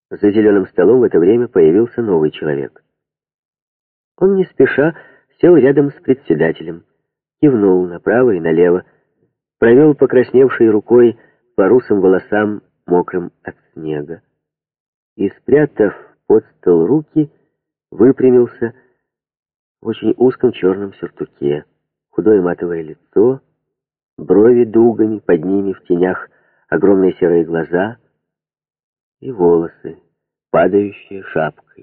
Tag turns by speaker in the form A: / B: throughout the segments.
A: За зеленым столом в это время появился новый человек. Он не спеша сел рядом с председателем, кивнул направо и налево, провел покрасневшей рукой по русым волосам, мокрым от снега, и, спрятав под стол руки, выпрямился в очень узком черном сюртуке, худое матовое лицо, брови дугами, под ними в тенях огромные серые глаза и волосы, падающие шапкой.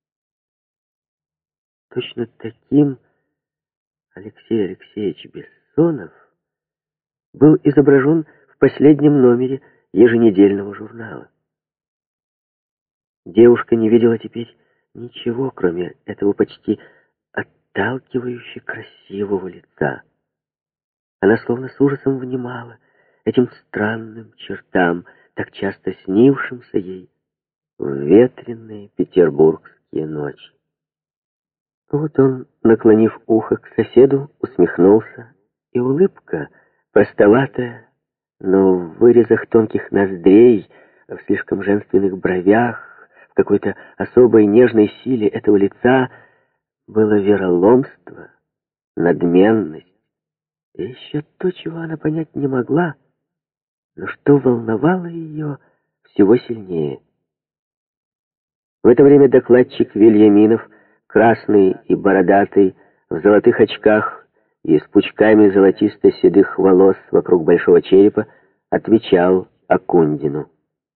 A: Точно таким Алексей Алексеевич Бессонов был изображен в последнем номере еженедельного журнала. Девушка не видела теперь ничего, кроме этого почти отталкивающе красивого лица. Она словно с ужасом внимала этим странным чертам, так часто снившимся ей в ветреные петербургские ночи. Вот он, наклонив ухо к соседу, усмехнулся, и улыбка, простоватая, но в вырезах тонких ноздрей, в слишком женственных бровях, в какой-то особой нежной силе этого лица было вероломство, надменность, и еще то, чего она понять не могла, но что волновало ее всего сильнее. В это время докладчик Вельяминов, красный и бородатый, в золотых очках и с пучками золотисто-седых волос вокруг большого черепа, отвечал Акундину.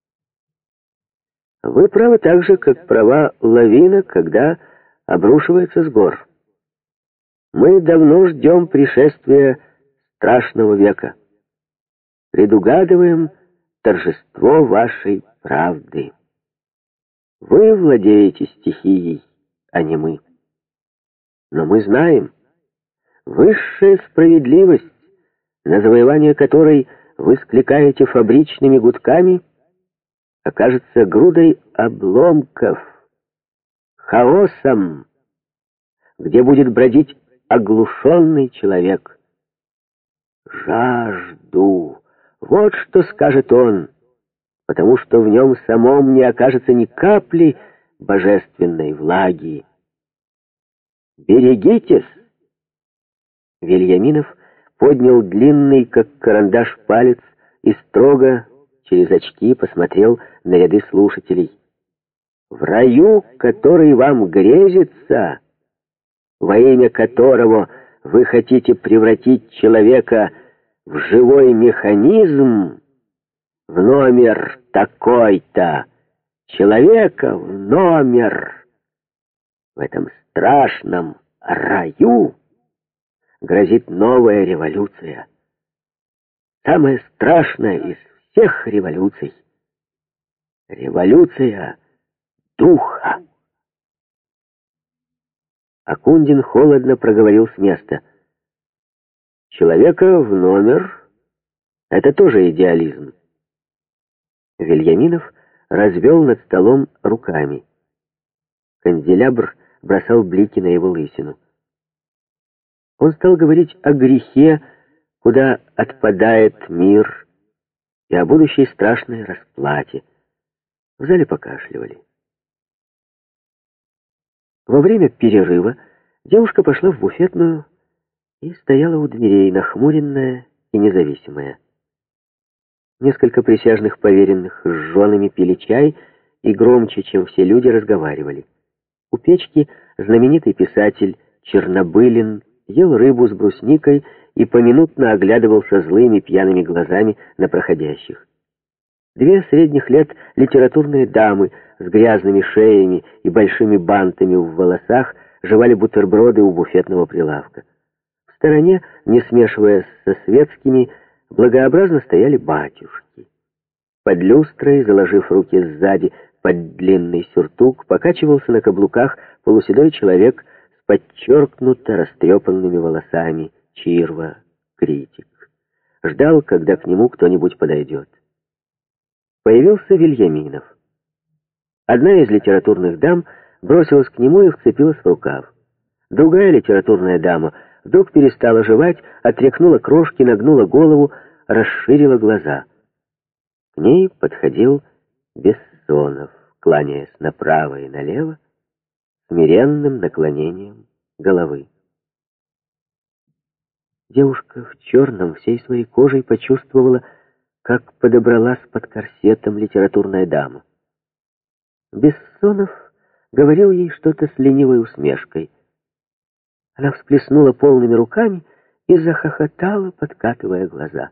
A: «Вы правы так же, как права лавина, когда обрушивается с гор. Мы давно ждем пришествия страшного века. Предугадываем торжество вашей правды. Вы владеете стихией, а не мы. Но мы знаем, высшая справедливость, на завоевание которой вы скликаете фабричными гудками, окажется грудой обломков, хаосом, где будет бродить оглушенный человек. Жажду, вот что скажет он, потому что в нем самом не окажется ни капли божественной влаги. Берегитесь!» Вельяминов поднял длинный, как карандаш, палец и строго через очки посмотрел на ряды слушателей. «В раю, который вам грезится, во имя которого вы хотите превратить человека в живой механизм, в номер такой-то, человека в номер, в этом страшном раю грозит новая революция. Самая страшная из всех революций. Революция духа». Акундин холодно проговорил с места. «Человека в номер — это тоже идеализм». Вельяминов развел над столом руками. Канделябр бросал блики на его лысину. Он стал говорить о грехе, куда отпадает мир, и о будущей страшной расплате. В зале покашливали. Во время перерыва девушка пошла в буфетную и стояла у дверей, нахмуренная и независимая. Несколько присяжных поверенных с женами пили чай и громче, чем все люди, разговаривали. У печки знаменитый писатель Чернобылин ел рыбу с брусникой и поминутно оглядывался злыми пьяными глазами на проходящих. Две средних лет литературные дамы с грязными шеями и большими бантами в волосах жевали бутерброды у буфетного прилавка. В стороне, не смешиваясь со светскими, благообразно стояли батюшки. Под люстрой, заложив руки сзади под длинный сюртук, покачивался на каблуках полуседой человек с подчеркнуто растрепанными волосами, Чирва, критик. Ждал, когда к нему кто-нибудь подойдет. Появился Вельяминов. Одна из литературных дам бросилась к нему и вцепилась в рукав. Другая литературная дама вдруг перестала жевать, отряхнула крошки, нагнула голову, расширила глаза. К ней подходил Бессонов, кланяясь направо и налево, смиренным наклонением головы. Девушка в черном всей своей кожей почувствовала, как подобралась под корсетом литературная дама. Бессонов говорил ей что-то с ленивой усмешкой. Она всплеснула полными руками и захохотала, подкатывая глаза.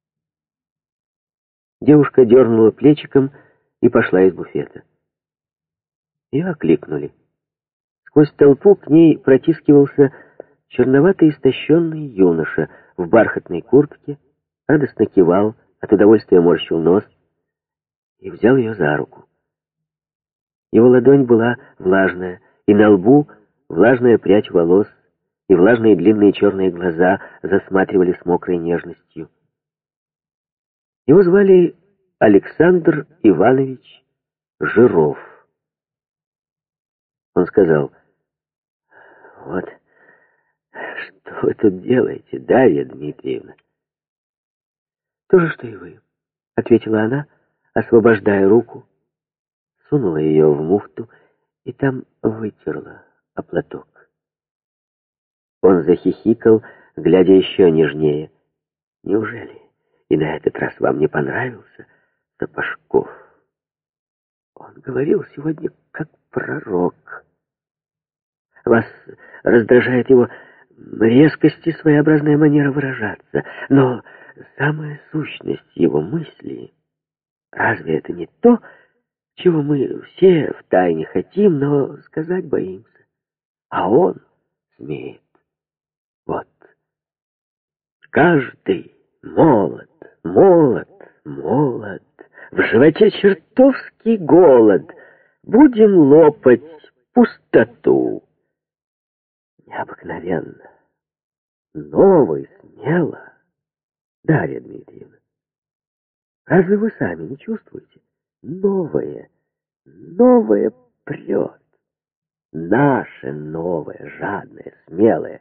A: Девушка дернула плечиком и пошла из буфета. Ее окликнули. Сквозь толпу к ней протискивался черноватый истощенный юноша в бархатной куртке, радостно кивал, от удовольствия морщил нос и взял ее за руку. Его ладонь была влажная, и на лбу влажная прядь волос, и влажные длинные черные глаза засматривали с мокрой нежностью. Его звали Александр Иванович Жиров. Он сказал: «Вот, что вы тут делаете, Дарья Дмитриевна?» «То же, что и вы», — ответила она, освобождая руку, сунула ее в муфту и там вытерла о платок. Он захихикал, глядя еще нежнее. «Неужели и на этот раз вам не понравился Сапожков? Он говорил сегодня как пророк. Вас раздражает его резкость и своеобразная манера выражаться, но самая сущность его мысли, разве это не то, чего мы все втайне хотим, но сказать боимся? А он смеет. Вот. Каждый молод, молод, молод. В животе чертовский голод. Будем лопать пустоту. Необыкновенно. Ново и смело. Дарья Дмитриевна, разве вы сами не чувствуете? Новое, новое прет. Наше новое, жадное, смелое.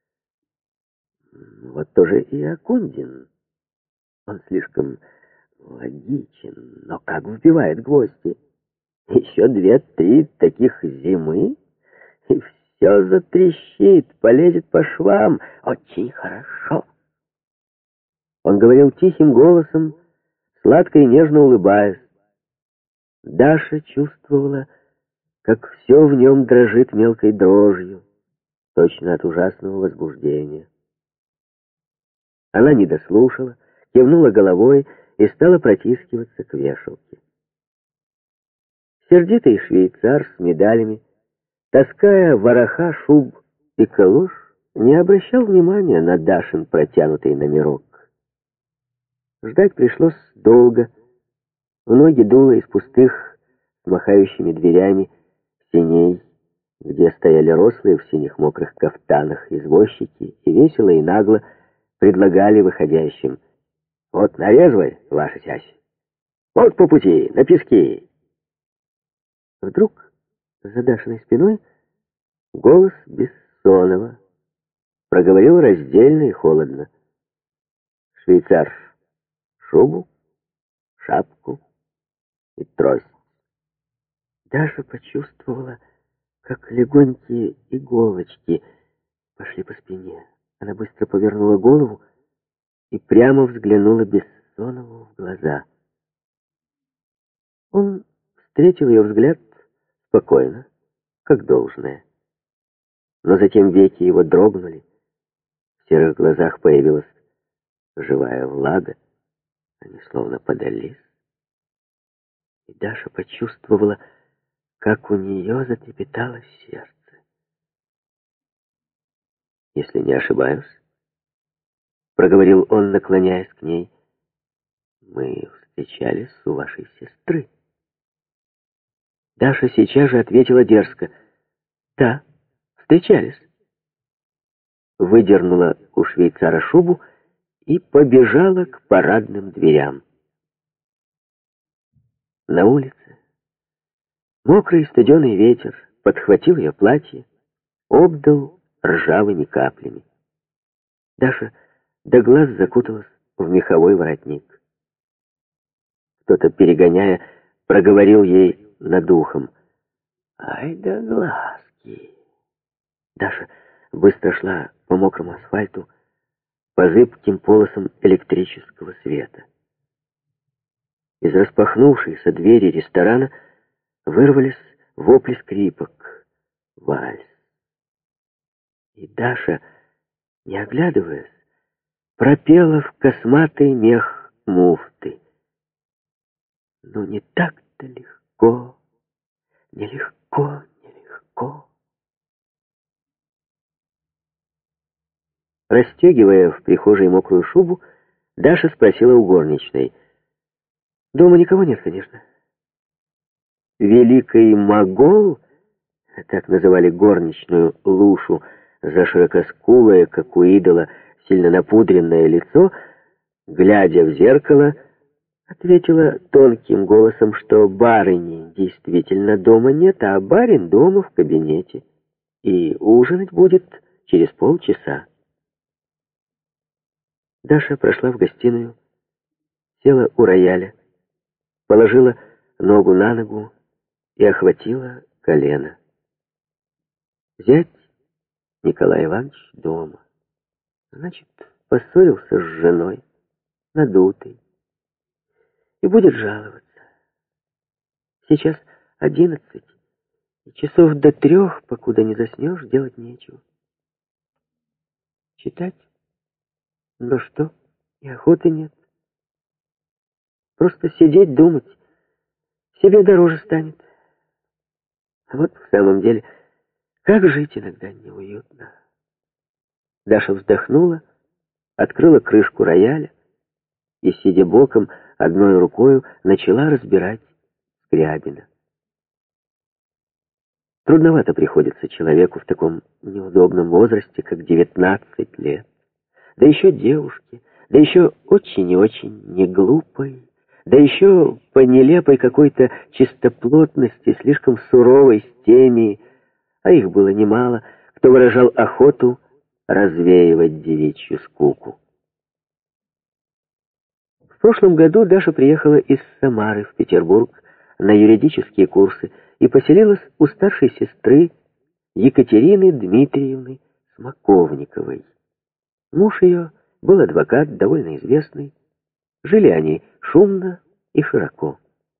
A: Вот тоже и Акундин. Он слишком логичен, но как вбивает гвозди. Еще 2-3 таких зимы, и все затрещит, полезет по швам. Очень хорошо. Он говорил тихим голосом, сладко и нежно улыбаясь. Даша чувствовала, как все в нем дрожит мелкой дрожью, точно от ужасного возбуждения. Она не дослушала, кивнула головой и стала протискиваться к вешалке. Сердитый швейцар с медалями, таская вороха шуб и калош, не обращал внимания на Дашин протянутый номерок. Ждать пришлось долго. В ноги дуло из пустых, с махающими дверями, сеней, где стояли рослые в синих мокрых кафтанах извозчики и весело и нагло предлагали выходящим: «Вот на резвой, ваша часть. Вот по пути, на пески». Вдруг за Дашиной спиной голос Бессонова проговорил раздельно и холодно: «Швейцар, шубу, шапку и трость». Даша почувствовала, как легонькие иголочки пошли по спине. Она быстро повернула голову и прямо взглянула Бессонову в глаза. Он встретил ее взгляд спокойно, как должное. Но затем веки его дрогнули, в серых глазах появилась живая влага, они словно подались. И Даша почувствовала, как у нее затрепетало сердце. «Если не ошибаюсь, — проговорил он, наклоняясь к ней, — мы встречались у вашей сестры». Даша сейчас же ответила дерзко: «Да, встречались». Выдернула у швейцара шубу и побежала к парадным дверям. На улице мокрый студеный ветер подхватил ее платье, обдал ржавыми каплями. Даша до глаз закуталась в меховой воротник. Кто-то, перегоняя, проговорил ей над ухом. «Ай да глазки!» Даша быстро шла по мокрому асфальту, по зыбким полосам электрического света. Из распахнувшейся двери ресторана вырвались вопли скрипок. Вальс. И Даша, не оглядываясь, пропела в косматый мех муфты. Ну не так-то легко, нелегко, нелегко. Расстегивая в прихожей мокрую шубу, Даша спросила у горничной. «Дома никого нет, конечно». Великий могол, так называли горничную Лушу, за широкоскулое, как у идола, сильно напудренное лицо, глядя в зеркало, ответила тонким голосом, что барыни действительно дома нет, а барин дома в кабинете, и ужинать будет через полчаса. Даша прошла в гостиную, села у рояля, положила ногу на ногу и охватила колено. Зять Николай Иванович дома. Значит, поссорился с женой, надутый, и будет жаловаться. Сейчас 11, и часов до 3, покуда не заснешь, делать нечего. Читать? Но что? И охоты нет. Просто сидеть, думать, себе дороже станет. А вот в самом деле, как жить иногда неуютно. Даша вздохнула, открыла крышку рояля и, сидя боком, одной рукою начала разбирать Скрябина. Трудновато приходится человеку в таком неудобном возрасте, как 19 лет. Да еще девушке, да еще очень и очень неглупой, да еще по нелепой какой-то чистоплотности, слишком суровой с теми, а их было немало, кто выражал охоту развеивать девичью скуку. В прошлом году Даша приехала из Самары в Петербург на юридические курсы и поселилась у старшей сестры Екатерины Дмитриевны Смоковниковой. Муж ее был адвокат, довольно известный. Жили они шумно и широко.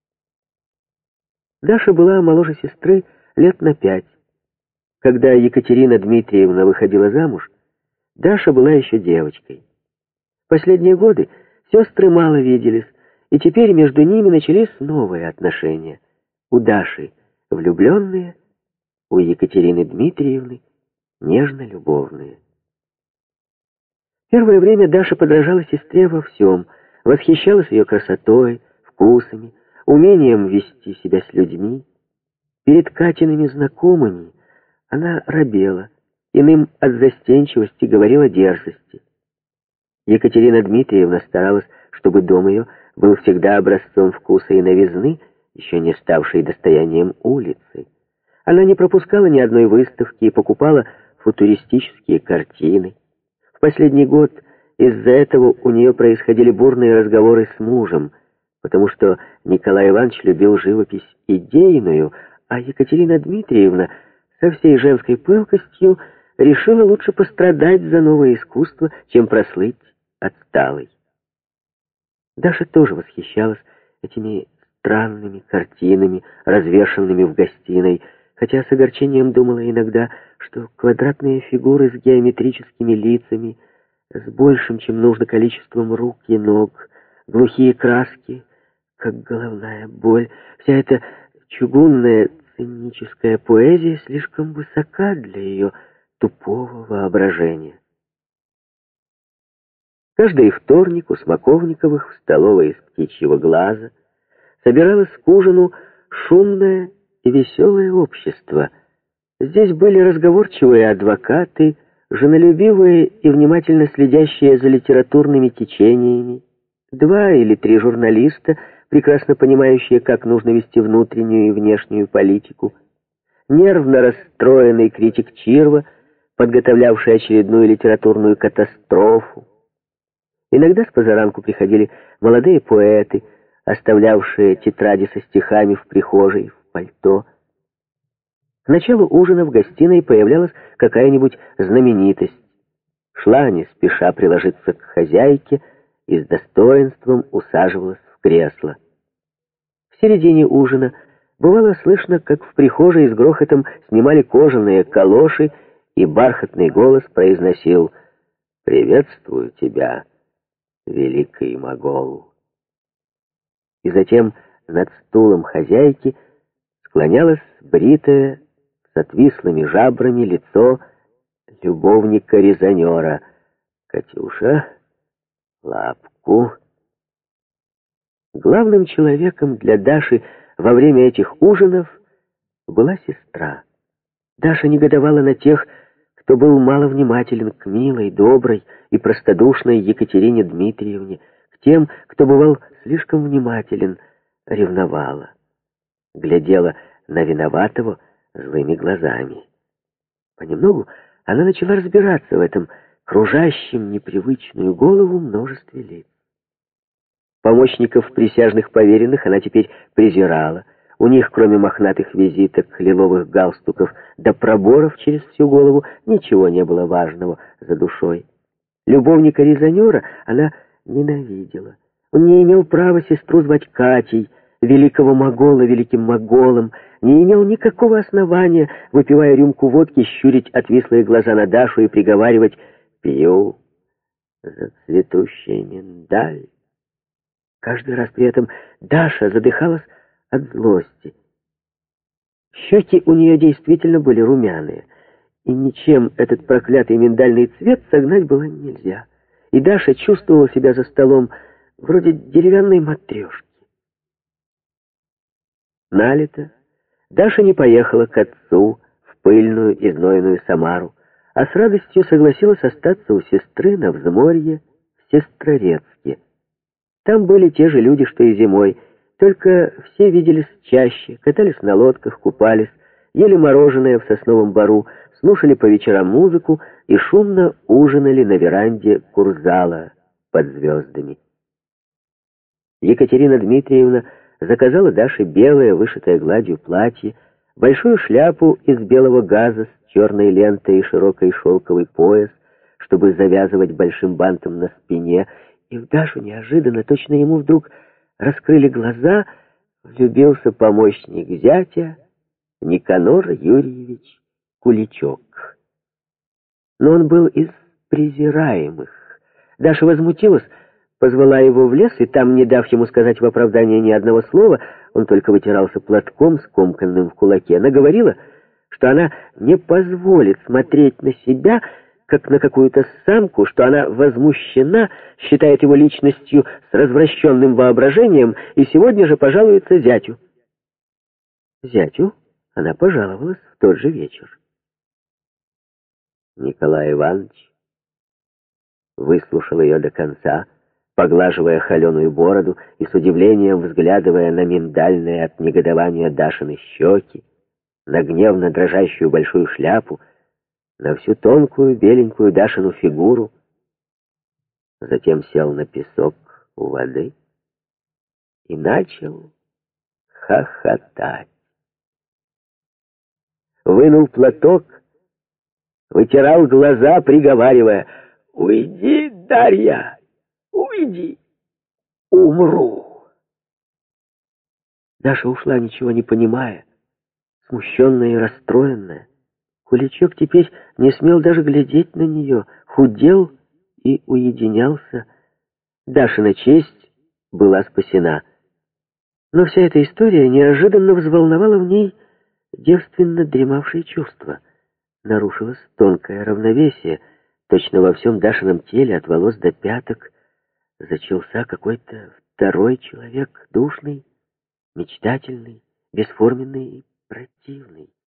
A: Даша была моложе сестры лет на 5. Когда Екатерина Дмитриевна выходила замуж, Даша была еще девочкой. Последние годы сестры мало виделись, и теперь между ними начались новые отношения. У Даши влюбленные, у Екатерины Дмитриевны нежно-любовные. Первое время Даша подражала сестре во всем, восхищалась ее красотой, вкусами, умением вести себя с людьми. Перед Катиными знакомыми она робела, иным от застенчивости говорила дерзости. Екатерина Дмитриевна старалась, чтобы дом ее был всегда образцом вкуса и новизны, еще не ставшей достоянием улицы. Она не пропускала ни одной выставки и покупала футуристические картины. В последний год из-за этого у нее происходили бурные разговоры с мужем, потому что Николай Иванович любил живопись идейную, а Екатерина Дмитриевна со всей женской пылкостью решила лучше пострадать за новое искусство, чем прослыть отсталой. Даша тоже восхищалась этими странными картинами, развешанными в гостиной, хотя с огорчением думала иногда, что квадратные фигуры с геометрическими лицами, с большим, чем нужно, количеством рук и ног, глухие краски, как головная боль, вся эта чугунная циническая поэзия слишком высока для ее тупого воображения. Каждый вторник у Смоковниковых в столовой из Птичьего Глаза собиралось к ужину шумное и веселое общество. Здесь были разговорчивые адвокаты, женолюбивые и внимательно следящие за литературными течениями, 2 или 3 журналиста, прекрасно понимающие, как нужно вести внутреннюю и внешнюю политику, нервно расстроенный критик Чирва, подготовлявший очередную литературную катастрофу. Иногда с позаранку приходили молодые поэты, оставлявшие тетради со стихами в прихожей, в пальто. К началу ужина в гостиной появлялась какая-нибудь знаменитость. Шла не спеша приложиться к хозяйке и с достоинством усаживалась в кресло. В середине ужина бывало слышно, как в прихожей с грохотом снимали кожаные калоши, и бархатный голос произносил: «Приветствую тебя, великий могол». И затем над стулом хозяйки склонялось бритое с отвислыми жабрами лицо любовника-резонера. «Катюша, лапку». Главным человеком для Даши во время этих ужинов была сестра. Даша негодовала на тех, кто был маловнимателен к милой, доброй и простодушной Екатерине Дмитриевне, к тем, кто бывал слишком внимателен, ревновала. Глядела на виноватого злыми глазами. Понемногу она начала разбираться в этом кружащем непривычную голову множестве лиц. Помощников присяжных поверенных она теперь презирала. У них, кроме мохнатых визиток, лиловых галстуков да проборов через всю голову, ничего не было важного за душой. Любовника-резонера она ненавидела. Он не имел права сестру звать Катей, великого могола великим моголом, не имел никакого основания, выпивая рюмку водки, щурить отвислые глаза на Дашу и приговаривать: «Пью за цветущий миндаль». Каждый раз при этом Даша задыхалась от злости. Щеки у нее действительно были румяные, и ничем этот проклятый миндальный цвет согнать было нельзя. И Даша чувствовала себя за столом вроде деревянной матрешки. Налето Даша не поехала к отцу в пыльную и знойную Самару, а с радостью согласилась остаться у сестры на взморье в Сестрорецке. Там были те же люди, что и зимой, только все виделись чаще, катались на лодках, купались, ели мороженое в сосновом бору, слушали по вечерам музыку и шумно ужинали на веранде курзала под звездами. Екатерина Дмитриевна заказала Даше белое, вышитое гладью платье, большую шляпу из белого газа с черной лентой и широкий шелковый пояс, чтобы завязывать большим бантом на спине, и в Дашу неожиданно, точно ему вдруг раскрыли глаза, влюбился помощник зятя Никанор Юрьевич Куличок. Но он был из презираемых. Даша возмутилась, позвала его в лес, и там, не дав ему сказать в оправдание ни одного слова, он только вытирался платком, скомканным в кулаке. Она говорила, что она не позволит смотреть на себя, как на какую-то самку, что она возмущена, считает его личностью с развращенным воображением и сегодня же пожалуется зятю. Зятю она пожаловалась в тот же вечер. Николай Иванович выслушал ее до конца, поглаживая холеную бороду и с удивлением взглядывая на миндальные от негодования Дашины щеки, на гневно дрожащую большую шляпу, на всю тонкую беленькую Дашину фигуру. Затем сел на песок у воды и начал хохотать. Вынул платок, вытирал глаза, приговаривая: «Уйди, Дарья, уйди, умру». Даша ушла, ничего не понимая, смущенная и расстроенная. Куличок теперь не смел даже глядеть на нее, худел и уединялся. Дашина честь была спасена. Но вся эта история неожиданно взволновала в ней девственно дремавшие чувства. Нарушилось тонкое равновесие. Точно во всем Дашином теле, от волос до пяток, зачался какой-то второй человек, душный, мечтательный, бесформенный и противный.